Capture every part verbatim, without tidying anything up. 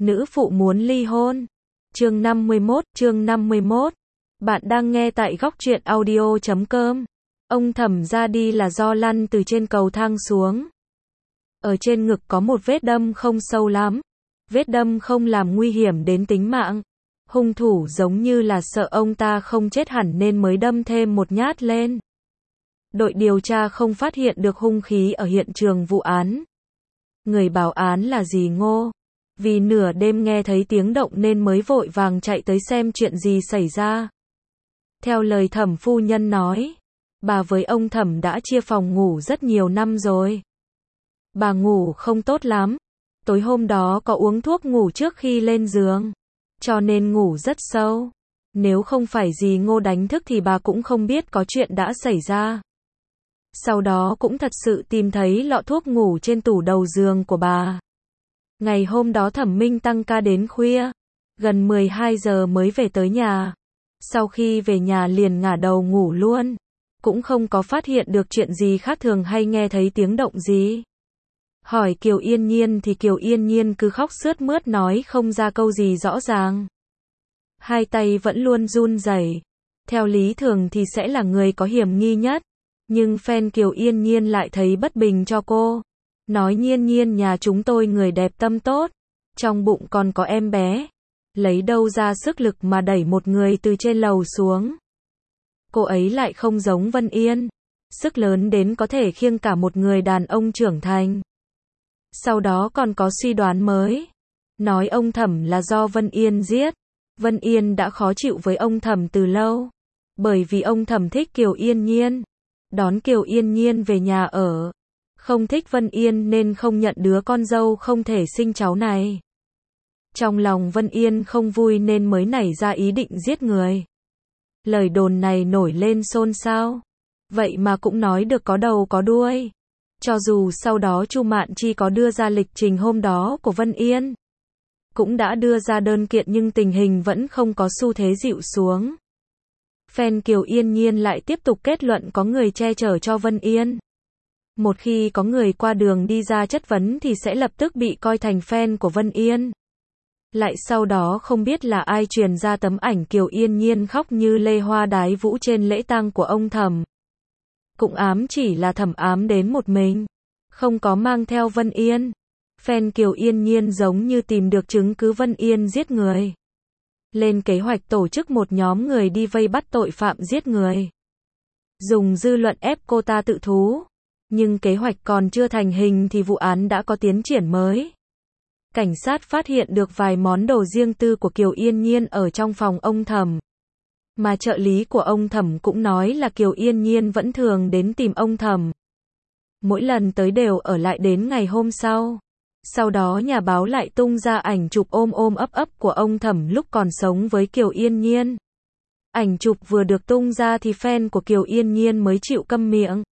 nữ phụ muốn ly hôn. Chương năm mươi mốt, chương năm mươi mốt. Bạn đang nghe tại góc truyện audio chấm com. Ông Thẩm ra đi là do lăn từ trên cầu thang xuống. Ở trên ngực có một vết đâm không sâu lắm. Vết đâm không làm nguy hiểm đến tính mạng. Hung thủ giống như là sợ ông ta không chết hẳn nên mới đâm thêm một nhát lên. Đội điều tra không phát hiện được hung khí ở hiện trường vụ án. Người báo án là dì Ngô. Vì nửa đêm nghe thấy tiếng động nên mới vội vàng chạy tới xem chuyện gì xảy ra. Theo lời Thẩm phu nhân nói, bà với ông Thẩm đã chia phòng ngủ rất nhiều năm rồi. Bà ngủ không tốt lắm. Tối hôm đó có uống thuốc ngủ trước khi lên giường, cho nên ngủ rất sâu. Nếu không phải dì Ngô đánh thức thì bà cũng không biết có chuyện đã xảy ra. Sau đó cũng thật sự tìm thấy lọ thuốc ngủ trên tủ đầu giường của bà. Ngày hôm đó Thẩm Minh tăng ca đến khuya, gần mười hai giờ mới về tới nhà. Sau khi về nhà liền ngả đầu ngủ luôn, cũng không có phát hiện được chuyện gì khác thường hay nghe thấy tiếng động gì. Hỏi Kiều Yên Nhiên thì Kiều Yên Nhiên cứ khóc sướt mướt nói không ra câu gì rõ ràng. Hai tay vẫn luôn run rẩy. Theo lý thường thì sẽ là người có hiểm nghi nhất. Nhưng fan Kiều Yên Nhiên lại thấy bất bình cho cô. Nói Nhiên Nhiên nhà chúng tôi người đẹp tâm tốt. Trong bụng còn có em bé. Lấy đâu ra sức lực mà đẩy một người từ trên lầu xuống. Cô ấy lại không giống Vân Yên. Sức lớn đến có thể khiêng cả một người đàn ông trưởng thành. Sau đó còn có suy đoán mới. Nói ông Thẩm là do Vân Yên giết. Vân Yên đã khó chịu với ông Thẩm từ lâu. Bởi vì ông Thẩm thích Kiều Yên Nhiên. Đón Kiều Yên Nhiên về nhà ở. Không thích Vân Yên nên không nhận đứa con dâu không thể sinh cháu này. Trong lòng Vân Yên không vui nên mới nảy ra ý định giết người. Lời đồn này nổi lên xôn xao. Vậy mà cũng nói được có đầu có đuôi. Cho dù sau đó Chu Mạn Chi có đưa ra lịch trình hôm đó của Vân Yên, cũng đã đưa ra đơn kiện nhưng tình hình vẫn không có xu thế dịu xuống. Fan Kiều Yên Nhiên lại tiếp tục kết luận có người che chở cho Vân Yên. Một khi có người qua đường đi ra chất vấn thì sẽ lập tức bị coi thành fan của Vân Yên. Lại sau đó không biết là ai truyền ra tấm ảnh Kiều Yên Nhiên khóc như lê hoa đái vũ trên lễ tang của ông Thẩm. Cũng ám chỉ là Thẩm ám đến một mình, không có mang theo Vân Yên. Fan Kiều Yên Nhiên giống như tìm được chứng cứ Vân Yên giết người. Lên kế hoạch tổ chức một nhóm người đi vây bắt tội phạm giết người. Dùng dư luận ép cô ta tự thú. Nhưng kế hoạch còn chưa thành hình thì vụ án đã có tiến triển mới. Cảnh sát phát hiện được vài món đồ riêng tư của Kiều Yên Nhiên ở trong phòng ông Thẩm. Mà trợ lý của ông Thẩm cũng nói là Kiều Yên Nhiên vẫn thường đến tìm ông Thẩm. Mỗi lần tới đều ở lại đến ngày hôm sau. Sau đó nhà báo lại tung ra ảnh chụp ôm ôm ấp ấp của ông Thẩm lúc còn sống với Kiều Yên Nhiên. Ảnh chụp vừa được tung ra thì fan của Kiều Yên Nhiên mới chịu câm miệng.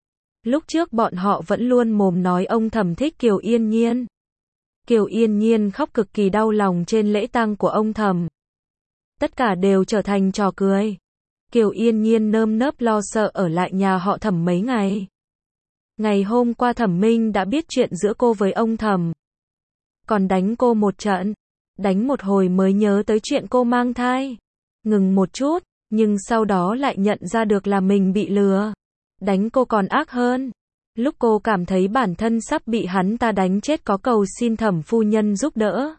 Lúc trước bọn họ vẫn luôn mồm nói ông Thẩm thích Kiều Yên Nhiên. Kiều Yên Nhiên khóc cực kỳ đau lòng trên lễ tang của ông Thẩm. Tất cả đều trở thành trò cười. Kiều Yên Nhiên nơm nớp lo sợ ở lại nhà họ Thẩm mấy ngày. Ngày hôm qua Thẩm Minh đã biết chuyện giữa cô với ông Thẩm. Còn đánh cô một trận. Đánh một hồi mới nhớ tới chuyện cô mang thai. Ngừng một chút, nhưng sau đó lại nhận ra được là mình bị lừa. Đánh cô còn ác hơn. Lúc cô cảm thấy bản thân sắp bị hắn ta đánh chết có cầu xin Thẩm phu nhân giúp đỡ.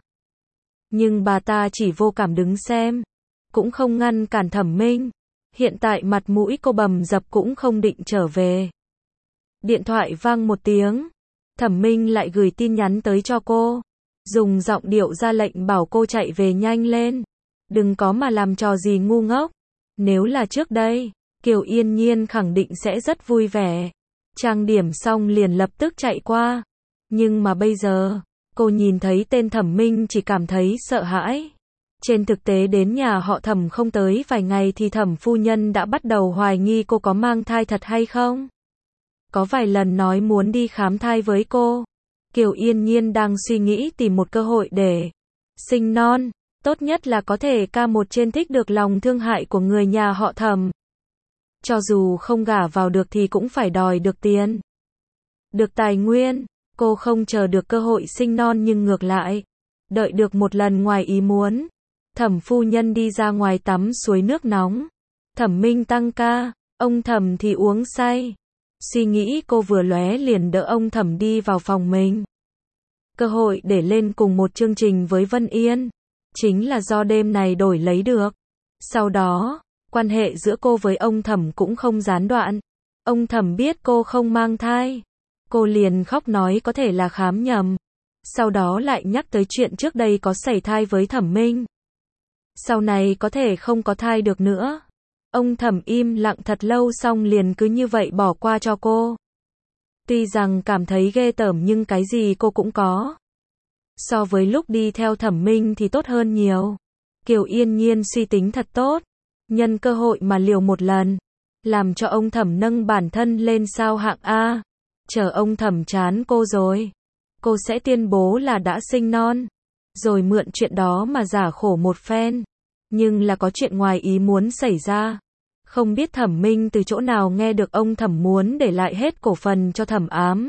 Nhưng bà ta chỉ vô cảm đứng xem. Cũng không ngăn cản Thẩm Minh. Hiện tại mặt mũi cô bầm dập cũng không định trở về. Điện thoại vang một tiếng. Thẩm Minh lại gửi tin nhắn tới cho cô. Dùng giọng điệu ra lệnh bảo cô chạy về nhanh lên. Đừng có mà làm trò gì ngu ngốc. Nếu là trước đây, Kiều Yên Nhiên khẳng định sẽ rất vui vẻ. Trang điểm xong liền lập tức chạy qua. Nhưng mà bây giờ, cô nhìn thấy tên Thẩm Minh chỉ cảm thấy sợ hãi. Trên thực tế đến nhà họ Thẩm không tới vài ngày thì Thẩm phu nhân đã bắt đầu hoài nghi cô có mang thai thật hay không. Có vài lần nói muốn đi khám thai với cô. Kiều Yên Nhiên đang suy nghĩ tìm một cơ hội để sinh non. Tốt nhất là có thể ca một trên thích được lòng thương hại của người nhà họ Thẩm. Cho dù không gả vào được thì cũng phải đòi được tiền. Được tài nguyên. Cô không chờ được cơ hội sinh non nhưng ngược lại. Đợi được một lần ngoài ý muốn, Thẩm phu nhân đi ra ngoài tắm suối nước nóng. Thẩm Minh tăng ca, ông Thẩm thì uống say. Suy nghĩ cô vừa lóe liền đỡ ông Thẩm đi vào phòng mình. Cơ hội để lên cùng một chương trình với Vân Yên, chính là do đêm này đổi lấy được. Sau đó, quan hệ giữa cô với ông Thẩm cũng không gián đoạn. Ông Thẩm biết cô không mang thai, cô liền khóc nói có thể là khám nhầm. Sau đó lại nhắc tới chuyện trước đây có sảy thai với Thẩm Minh. Sau này có thể không có thai được nữa. Ông Thẩm im lặng thật lâu xong liền cứ như vậy bỏ qua cho cô. Tuy rằng cảm thấy ghê tởm nhưng cái gì cô cũng có. So với lúc đi theo Thẩm Minh thì tốt hơn nhiều. Kiều Yên Nhiên suy tính thật tốt, nhân cơ hội mà liều một lần, làm cho ông Thẩm nâng bản thân lên sao hạng A. Chờ ông Thẩm chán cô rồi, cô sẽ tuyên bố là đã sinh non, rồi mượn chuyện đó mà giả khổ một phen. Nhưng là có chuyện ngoài ý muốn xảy ra. Không biết Thẩm Minh từ chỗ nào nghe được ông Thẩm muốn để lại hết cổ phần cho Thẩm Ám.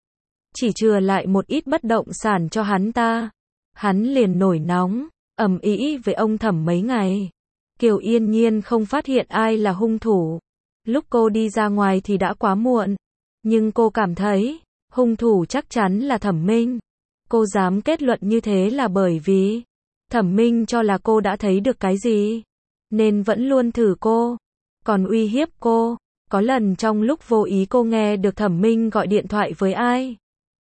Chỉ chừa lại một ít bất động sản cho hắn ta. Hắn liền nổi nóng, ầm ĩ với ông Thẩm mấy ngày. Kiều Yên Nhiên không phát hiện ai là hung thủ. Lúc cô đi ra ngoài thì đã quá muộn. Nhưng cô cảm thấy, hung thủ chắc chắn là Thẩm Minh. Cô dám kết luận như thế là bởi vì Thẩm Minh cho là cô đã thấy được cái gì, nên vẫn luôn thử cô, còn uy hiếp cô. Có lần trong lúc vô ý cô nghe được Thẩm Minh gọi điện thoại với ai.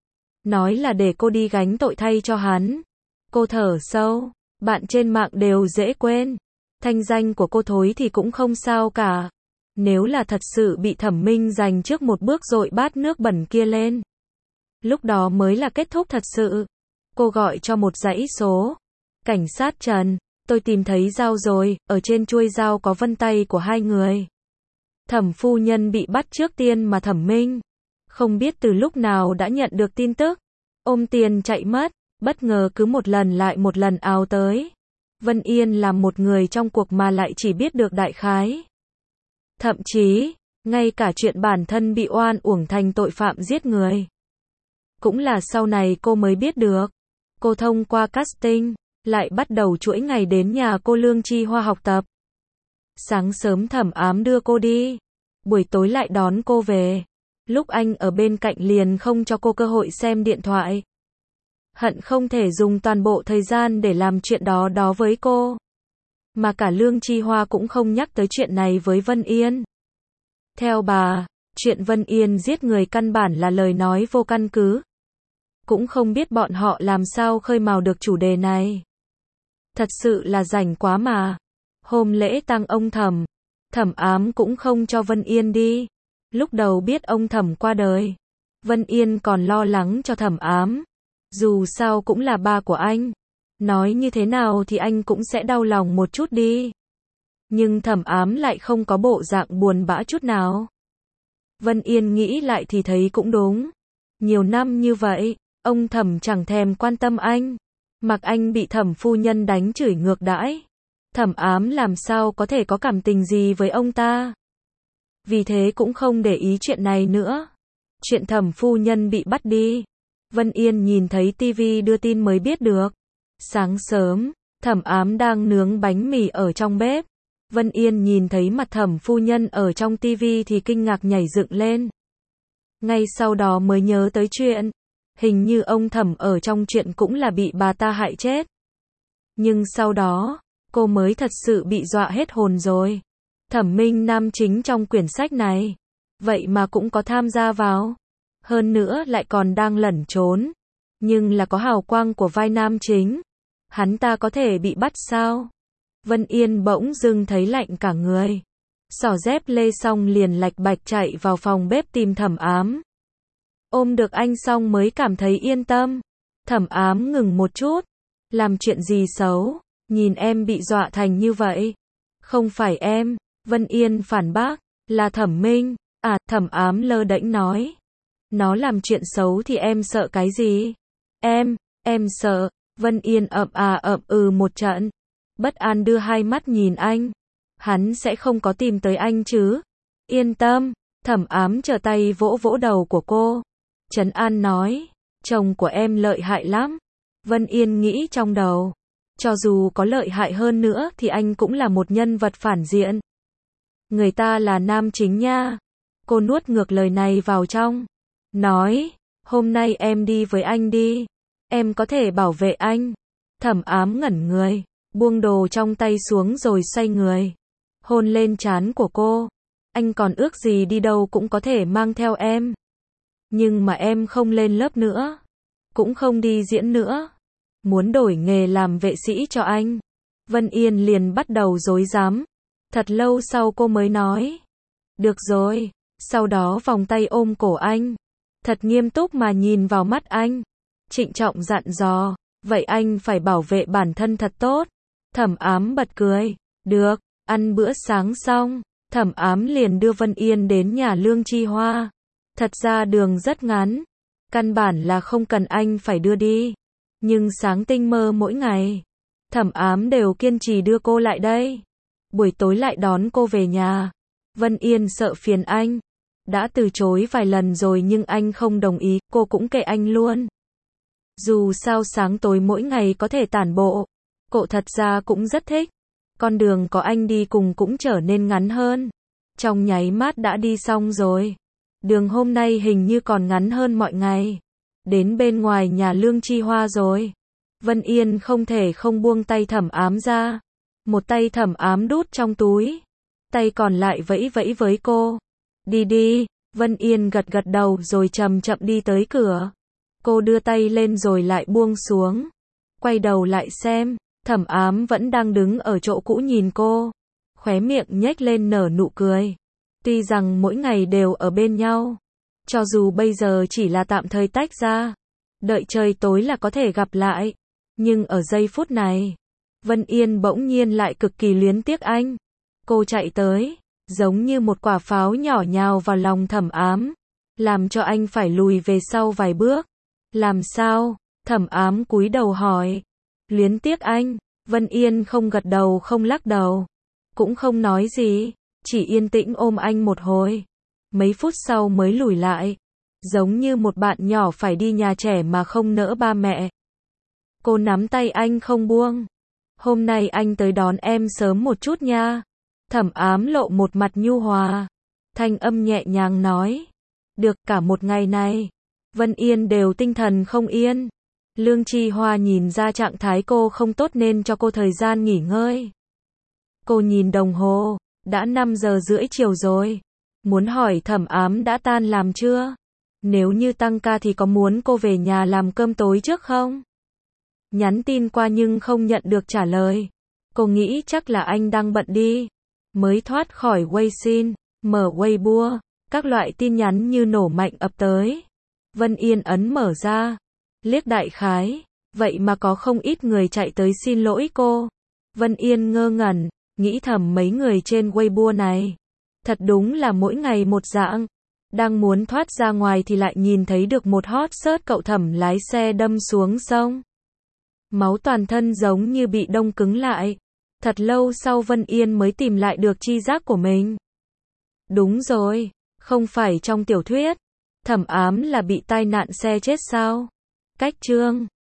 Nói là để cô đi gánh tội thay cho hắn. Cô thở sâu, bạn trên mạng đều dễ quên. Thanh danh của cô thối thì cũng không sao cả. Nếu là thật sự bị Thẩm Minh giành trước một bước dội bát nước bẩn kia lên, lúc đó mới là kết thúc thật sự. Cô gọi cho một dãy số. Cảnh sát Trần, tôi tìm thấy dao rồi, ở trên chuôi dao có vân tay của hai người. Thẩm phu nhân bị bắt trước tiên mà Thẩm Minh không biết từ lúc nào đã nhận được tin tức, ôm tiền chạy mất, bất ngờ cứ một lần lại một lần ào tới. Vân Yên là một người trong cuộc mà lại chỉ biết được đại khái. Thậm chí, ngay cả chuyện bản thân bị oan uổng thành tội phạm giết người, cũng là sau này cô mới biết được. Cô thông qua casting, lại bắt đầu chuỗi ngày đến nhà cô Lương Chi Hoa học tập. Sáng sớm Thẩm Ám đưa cô đi, buổi tối lại đón cô về. Lúc anh ở bên cạnh liền không cho cô cơ hội xem điện thoại. Hận không thể dùng toàn bộ thời gian để làm chuyện đó đó với cô. Mà cả Lương Chi Hoa cũng không nhắc tới chuyện này với Vân Yên. Theo bà, chuyện Vân Yên giết người căn bản là lời nói vô căn cứ. Cũng không biết bọn họ làm sao khơi mào được chủ đề này. Thật sự là rảnh quá mà. Hôm lễ tang ông Thẩm, Thẩm Ám cũng không cho Vân Yên đi. Lúc đầu biết ông Thẩm qua đời, Vân Yên còn lo lắng cho Thẩm Ám. Dù sao cũng là ba của anh. Nói như thế nào thì anh cũng sẽ đau lòng một chút đi. Nhưng Thẩm Ám lại không có bộ dạng buồn bã chút nào. Vân Yên nghĩ lại thì thấy cũng đúng. Nhiều năm như vậy, ông Thẩm chẳng thèm quan tâm anh. Mặc anh bị Thẩm phu nhân đánh chửi ngược đãi. Thẩm Ám làm sao có thể có cảm tình gì với ông ta. Vì thế cũng không để ý chuyện này nữa. Chuyện Thẩm phu nhân bị bắt đi, Vân Yên nhìn thấy tivi đưa tin mới biết được. Sáng sớm, Thẩm Ám đang nướng bánh mì ở trong bếp. Vân Yên nhìn thấy mặt Thẩm phu nhân ở trong tivi thì kinh ngạc nhảy dựng lên. Ngay sau đó mới nhớ tới chuyện, hình như ông Thẩm ở trong chuyện cũng là bị bà ta hại chết. Nhưng sau đó, cô mới thật sự bị dọa hết hồn rồi. Thẩm Minh nam chính trong quyển sách này, vậy mà cũng có tham gia vào. Hơn nữa lại còn đang lẩn trốn. Nhưng là có hào quang của vai nam chính. Hắn ta có thể bị bắt sao? Vân Yên bỗng dưng thấy lạnh cả người. Xỏ dép lê xong liền lạch bạch chạy vào phòng bếp tìm Thẩm Ám. Ôm được anh xong mới cảm thấy yên tâm. Thẩm Ám ngừng một chút. Làm chuyện gì xấu? Nhìn em bị dọa thành như vậy. Không phải em, Vân Yên phản bác, là Thẩm Minh. À, Thẩm Ám lơ đễnh nói. Nó làm chuyện xấu thì em sợ cái gì? Em, em sợ. Vân Yên ậm à ậm ừ một trận. Bất an đưa hai mắt nhìn anh. Hắn sẽ không có tìm tới anh chứ? Yên tâm. Thẩm Ám trở tay vỗ vỗ đầu của cô. Trấn an nói. Chồng của em lợi hại lắm. Vân Yên nghĩ trong đầu. Cho dù có lợi hại hơn nữa thì anh cũng là một nhân vật phản diện. Người ta là nam chính nha. Cô nuốt ngược lời này vào trong. Nói, hôm nay em đi với anh đi. Em có thể bảo vệ anh. Thẩm Ám ngẩn người, buông đồ trong tay xuống rồi xoay người. Hôn lên trán của cô. Anh còn ước gì đi đâu cũng có thể mang theo em. Nhưng mà em không lên lớp nữa. Cũng không đi diễn nữa. Muốn đổi nghề làm vệ sĩ cho anh. Vân Yên liền bắt đầu rối rắm. Thật lâu sau cô mới nói. Được rồi. Sau đó vòng tay ôm cổ anh. Thật nghiêm túc mà nhìn vào mắt anh. Trịnh trọng dặn dò. Vậy anh phải bảo vệ bản thân thật tốt. Thẩm Ám bật cười. Được. Ăn bữa sáng xong. Thẩm Ám liền đưa Vân Yên đến nhà Lương Chi Hoa. Thật ra đường rất ngắn. Căn bản là không cần anh phải đưa đi. Nhưng sáng tinh mơ mỗi ngày. Thẩm Ám đều kiên trì đưa cô lại đây. Buổi tối lại đón cô về nhà. Vân Yên sợ phiền anh. Đã từ chối vài lần rồi nhưng anh không đồng ý, cô cũng kệ anh luôn. Dù sao sáng tối mỗi ngày có thể tản bộ. Cô thật ra cũng rất thích. Con đường có anh đi cùng cũng trở nên ngắn hơn. Trong nháy mắt đã đi xong rồi. Đường hôm nay hình như còn ngắn hơn mọi ngày. Đến bên ngoài nhà Lương Chi Hoa rồi. Vân Yên không thể không buông tay Thẩm Ám ra. Một tay Thẩm Ám đút trong túi. Tay còn lại vẫy vẫy với cô. Đi đi. Vân Yên gật gật đầu rồi chậm chậm đi tới cửa. Cô đưa tay lên rồi lại buông xuống. Quay đầu lại xem. Thẩm Ám vẫn đang đứng ở chỗ cũ nhìn cô. Khóe miệng nhếch lên nở nụ cười. Tuy rằng mỗi ngày đều ở bên nhau. Cho dù bây giờ chỉ là tạm thời tách ra. Đợi trời tối là có thể gặp lại. Nhưng ở giây phút này. Vân Yên bỗng nhiên lại cực kỳ luyến tiếc anh. Cô chạy tới. Giống như một quả pháo nhỏ nhào vào lòng Thẩm Ám. Làm cho anh phải lùi về sau vài bước. Làm sao? Thẩm Ám cúi đầu hỏi. Luyến tiếc anh. Vân Yên không gật đầu không lắc đầu. Cũng không nói gì. Chỉ yên tĩnh ôm anh một hồi. Mấy phút sau mới lùi lại. Giống như một bạn nhỏ phải đi nhà trẻ mà không nỡ ba mẹ. Cô nắm tay anh không buông. Hôm nay anh tới đón em sớm một chút nha. Thẩm Ám lộ một mặt nhu hòa. Thanh âm nhẹ nhàng nói. Được, cả một ngày này. Vân Yên đều tinh thần không yên. Lương Chi Hoa nhìn ra trạng thái cô không tốt nên cho cô thời gian nghỉ ngơi. Cô nhìn đồng hồ. Đã năm giờ rưỡi chiều rồi. Muốn hỏi Thẩm Ám đã tan làm chưa? Nếu như tăng ca thì có muốn cô về nhà làm cơm tối trước không? Nhắn tin qua nhưng không nhận được trả lời. Cô nghĩ chắc là anh đang bận đi. Mới thoát khỏi Weixin, mở Weibo, các loại tin nhắn như nổ mạnh ập tới. Vân Yên ấn mở ra, liếc đại khái, vậy mà có không ít người chạy tới xin lỗi cô. Vân Yên ngơ ngẩn, nghĩ thầm mấy người trên Weibo này. Thật đúng là mỗi ngày một dạng. Đang muốn thoát ra ngoài thì lại nhìn thấy được một hot search cậu Thẩm lái xe đâm xuống sông. Máu toàn thân giống như bị đông cứng lại. Thật lâu sau Vân Yên mới tìm lại được tri giác của mình. Đúng rồi, không phải trong tiểu thuyết. Thẩm Ám là bị tai nạn xe chết sao? Cách chương